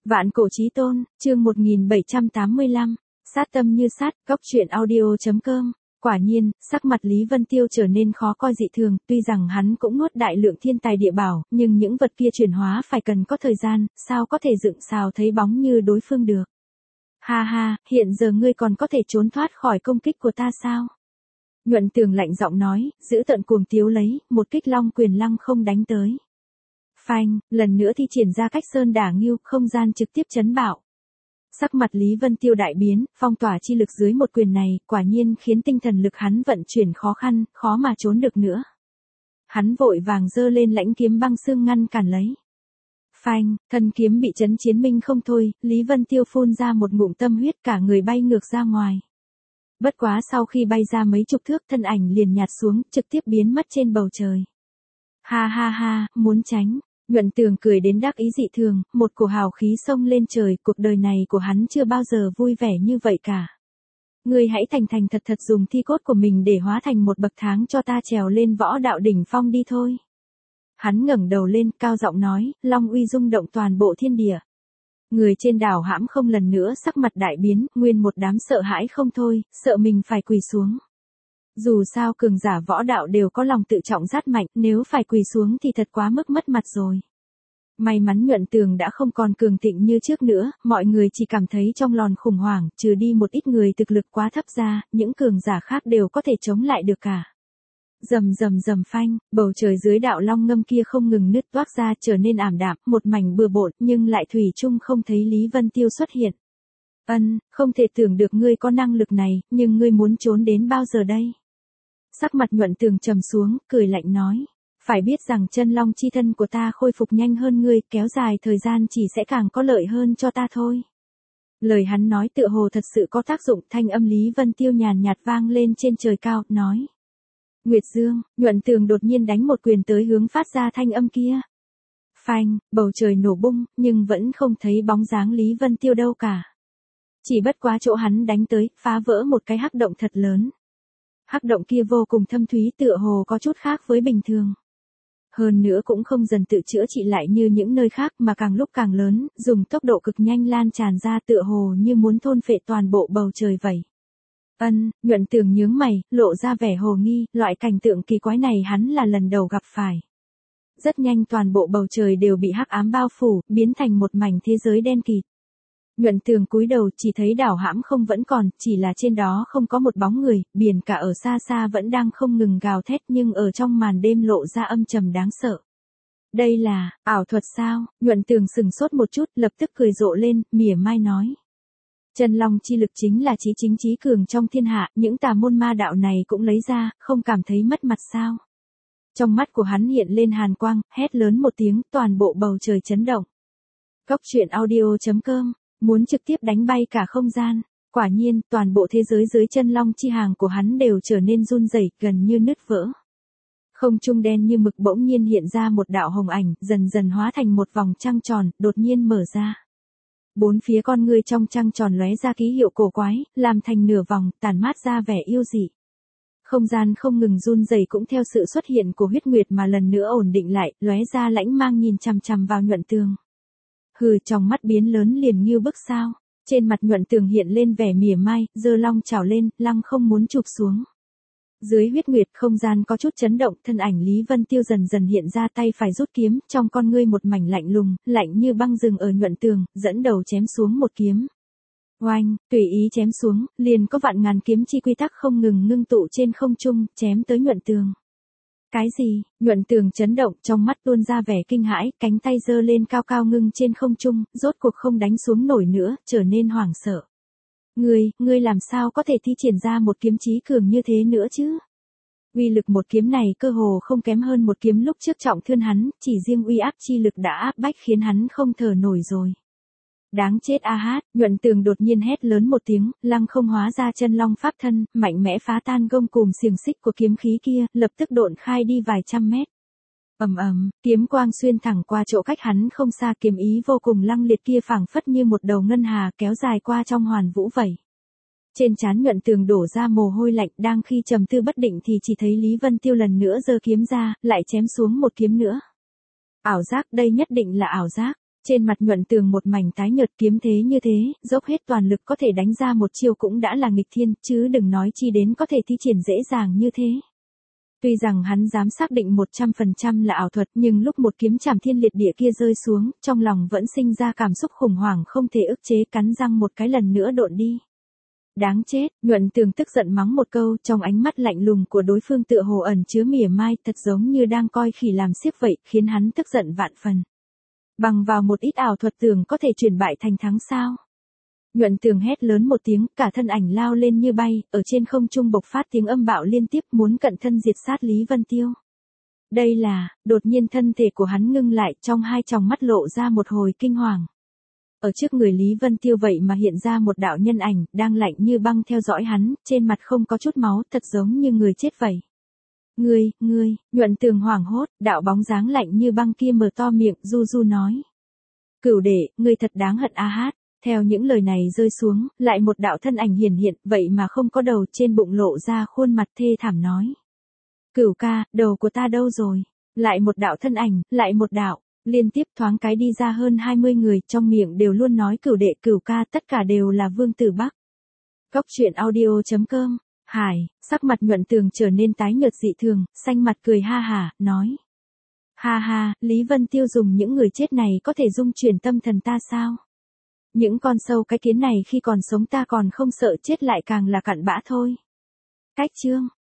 Vạn cổ chí tôn, chương 1785, sát tâm như sát, góc truyện audio.com. Quả nhiên, sắc mặt Lý Vân Tiêu trở nên khó coi dị thường, tuy rằng hắn cũng nuốt đại lượng thiên tài địa bảo, nhưng những vật kia chuyển hóa phải cần có thời gian, sao có thể dựng xào thấy bóng như đối phương được. Ha ha, hiện giờ ngươi còn có thể trốn thoát khỏi công kích của ta sao? Nhuận Tường lạnh giọng nói, giữ tận cuồng tiếu lấy, một kích long quyền lăng không đánh tới. Phanh, lần nữa thi triển ra cách sơn đả ngưu, không gian trực tiếp chấn bạo. Sắc mặt Lý Vân Tiêu đại biến, phong tỏa chi lực dưới một quyền này, quả nhiên khiến tinh thần lực hắn vận chuyển khó khăn, khó mà trốn được nữa. Hắn vội vàng giơ lên lãnh kiếm băng xương ngăn cản lấy. Phanh, thân kiếm bị chấn chiến minh không thôi, Lý Vân Tiêu phun ra một ngụm tâm huyết, cả người bay ngược ra ngoài. Bất quá sau khi bay ra mấy chục thước, thân ảnh liền nhạt xuống, trực tiếp biến mất trên bầu trời. Ha ha ha, muốn tránh. Nhuận Tường cười đến đắc ý dị thường, một cổ hào khí xông lên trời, cuộc đời này của hắn chưa bao giờ vui vẻ như vậy cả. Ngươi hãy thành thành thật thật dùng thi cốt của mình để hóa thành một bậc thang cho ta trèo lên võ đạo đỉnh phong đi thôi. Hắn ngẩng đầu lên, cao giọng nói, long uy rung động toàn bộ thiên địa. Người trên đảo hãm không lần nữa sắc mặt đại biến, nguyên một đám sợ hãi không thôi, sợ mình phải quỳ xuống. Dù sao cường giả võ đạo đều có lòng tự trọng rất mạnh, nếu phải quỳ xuống thì thật quá mức mất mặt rồi. May mắn Nhuận Tường đã không còn cường thịnh như trước nữa, mọi người chỉ cảm thấy trong lòng khủng hoảng, trừ đi một ít người thực lực quá thấp ra, những cường giả khác đều có thể chống lại được cả. Rầm rầm rầm phanh, bầu trời dưới đạo long ngâm kia không ngừng nứt toác ra trở nên ảm đạm, một mảnh bừa bộn, nhưng lại thủy chung không thấy Lý Vân Tiêu xuất hiện. Không thể tưởng được ngươi có năng lực này, nhưng ngươi muốn trốn đến bao giờ đây? Sắc mặt Nhuận Tường trầm xuống, cười lạnh nói. Phải biết rằng chân long chi thân của ta khôi phục nhanh hơn ngươi, kéo dài thời gian chỉ sẽ càng có lợi hơn cho ta thôi. Lời hắn nói tựa hồ thật sự có tác dụng, thanh âm Lý Vân Tiêu nhàn nhạt vang lên trên trời cao, nói. Nguyệt Dương, Nhuận Tường đột nhiên đánh một quyền tới hướng phát ra thanh âm kia. Phanh, bầu trời nổ bung, nhưng vẫn không thấy bóng dáng Lý Vân Tiêu đâu cả. Chỉ bất quá chỗ hắn đánh tới, phá vỡ một cái hắc động thật lớn. Hắc động kia vô cùng thâm thúy tựa hồ có chút khác với bình thường. Hơn nữa cũng không dần tự chữa trị lại như những nơi khác mà càng lúc càng lớn, dùng tốc độ cực nhanh lan tràn ra tựa hồ như muốn thôn phệ toàn bộ bầu trời vậy. Nhuận Tường nhướng mày, lộ ra vẻ hồ nghi, loại cảnh tượng kỳ quái này hắn là lần đầu gặp phải. Rất nhanh toàn bộ bầu trời đều bị hắc ám bao phủ, biến thành một mảnh thế giới đen kịt. Nhuận Tường cúi đầu chỉ thấy đảo hãm không vẫn còn, chỉ là trên đó không có một bóng người, biển cả ở xa xa vẫn đang không ngừng gào thét nhưng ở trong màn đêm lộ ra âm trầm đáng sợ. Đây là, ảo thuật sao? Nhuận Tường sừng sốt một chút, lập tức cười rộ lên, mỉa mai nói. Chân long chi lực chính là chí chính chí cường trong thiên hạ, những tà môn ma đạo này cũng lấy ra, không cảm thấy mất mặt sao? Trong mắt của hắn hiện lên hàn quang, hét lớn một tiếng, toàn bộ bầu trời chấn động. Góc truyện audio.com. Muốn trực tiếp đánh bay cả không gian, quả nhiên, toàn bộ thế giới dưới chân long chi hàng của hắn đều trở nên run rẩy, gần như nứt vỡ. Không trung đen như mực bỗng nhiên hiện ra một đạo hồng ảnh, dần dần hóa thành một vòng trăng tròn, đột nhiên mở ra. Bốn phía con ngươi trong trăng tròn lóe ra ký hiệu cổ quái, làm thành nửa vòng, tản mát ra vẻ yêu dị. Không gian không ngừng run rẩy cũng theo sự xuất hiện của huyết nguyệt mà lần nữa ổn định lại, lóe ra lãnh mang nhìn chằm chằm vào Nhuận Tường. Hừ, trong mắt biến lớn liền như bức sao. Trên mặt Nhuận Tường hiện lên vẻ mỉa mai, giơ long chảo lên, lăng không muốn chụp xuống. Dưới huyết nguyệt không gian có chút chấn động, thân ảnh Lý Vân Tiêu dần dần hiện ra, tay phải rút kiếm, trong con ngươi một mảnh lạnh lùng, lạnh như băng rừng ở Nhuận Tường, dẫn đầu chém xuống một kiếm. Oanh, tùy ý chém xuống, liền có vạn ngàn kiếm chi quy tắc không ngừng ngưng tụ trên không trung, chém tới Nhuận Tường. Cái gì? Nhuận Tường chấn động, trong mắt tuôn ra vẻ kinh hãi, cánh tay giơ lên cao cao ngưng trên không trung, rốt cuộc không đánh xuống nổi nữa, trở nên hoảng sợ. Ngươi làm sao có thể thi triển ra một kiếm chí cường như thế nữa chứ? Uy lực một kiếm này cơ hồ không kém hơn một kiếm lúc trước trọng thương hắn, chỉ riêng uy áp chi lực đã áp bách khiến hắn không thở nổi rồi. Đáng chết a hát, Nhuận Tường đột nhiên hét lớn một tiếng, lăng không hóa ra chân long pháp thân, mạnh mẽ phá tan gông cùm xiềng xích của kiếm khí kia, lập tức độn khai đi vài trăm mét. Kiếm quang xuyên thẳng qua chỗ cách hắn không xa, kiếm ý vô cùng lăng liệt kia phảng phất như một đầu ngân hà kéo dài qua trong hoàn vũ vậy. Trên trán Nhuận Tường đổ ra mồ hôi lạnh, đang khi trầm tư bất định thì chỉ thấy Lý Vân Tiêu lần nữa giơ kiếm ra, lại chém xuống một kiếm nữa. Ảo giác, đây nhất định là ảo giác. Trên mặt Nhuận Tường một mảnh tái nhợt, kiếm thế như thế, dốc hết toàn lực có thể đánh ra một chiêu cũng đã là nghịch thiên, chứ đừng nói chi đến có thể thi triển dễ dàng như thế. Tuy rằng hắn dám xác định 100% là ảo thuật, nhưng lúc một kiếm chảm thiên liệt địa kia rơi xuống, trong lòng vẫn sinh ra cảm xúc khủng hoảng không thể ức chế, cắn răng một cái lần nữa độn đi. Đáng chết, Nhuận Tường tức giận mắng một câu, trong ánh mắt lạnh lùng của đối phương tựa hồ ẩn chứa mỉa mai, thật giống như đang coi khỉ làm xiếc vậy, khiến hắn tức giận vạn phần. Bằng vào một ít ảo thuật tưởng có thể chuyển bại thành thắng sao? Nhuận Tường hét lớn một tiếng, cả thân ảnh lao lên như bay, ở trên không trung bộc phát tiếng âm bạo liên tiếp muốn cận thân diệt sát Lý Vân Tiêu. Đây là, đột nhiên thân thể của hắn ngưng lại, trong hai tròng mắt lộ ra một hồi kinh hoàng. Ở trước người Lý Vân Tiêu vậy mà hiện ra một đạo nhân ảnh, đang lạnh như băng theo dõi hắn, trên mặt không có chút máu, thật giống như người chết vậy. Ngươi, Nhuận Tường hoảng hốt, đạo bóng dáng lạnh như băng kia mở to miệng, du du nói. Cửu đệ, ngươi thật đáng hận a hát. Theo những lời này rơi xuống, lại một đạo thân ảnh hiển hiện, vậy mà không có đầu, trên bụng lộ ra khuôn mặt thê thảm nói. Cửu ca, đầu của ta đâu rồi? Lại một đạo thân ảnh, lại một đạo, liên tiếp thoáng cái đi ra hơn 20 người, trong miệng đều luôn nói cửu đệ cửu ca, tất cả đều là Vương Tử Bắc. Cóc truyện audio.com. Hải, sắc mặt Nhuận Tường trở nên tái nhợt dị thường, xanh mặt cười ha hả, nói. Ha ha, Lý Vân Tiêu dùng những người chết này có thể dung chuyển tâm thần ta sao? Những con sâu cái kiến này khi còn sống ta còn không sợ chết lại càng là cặn bã thôi. Cách chương.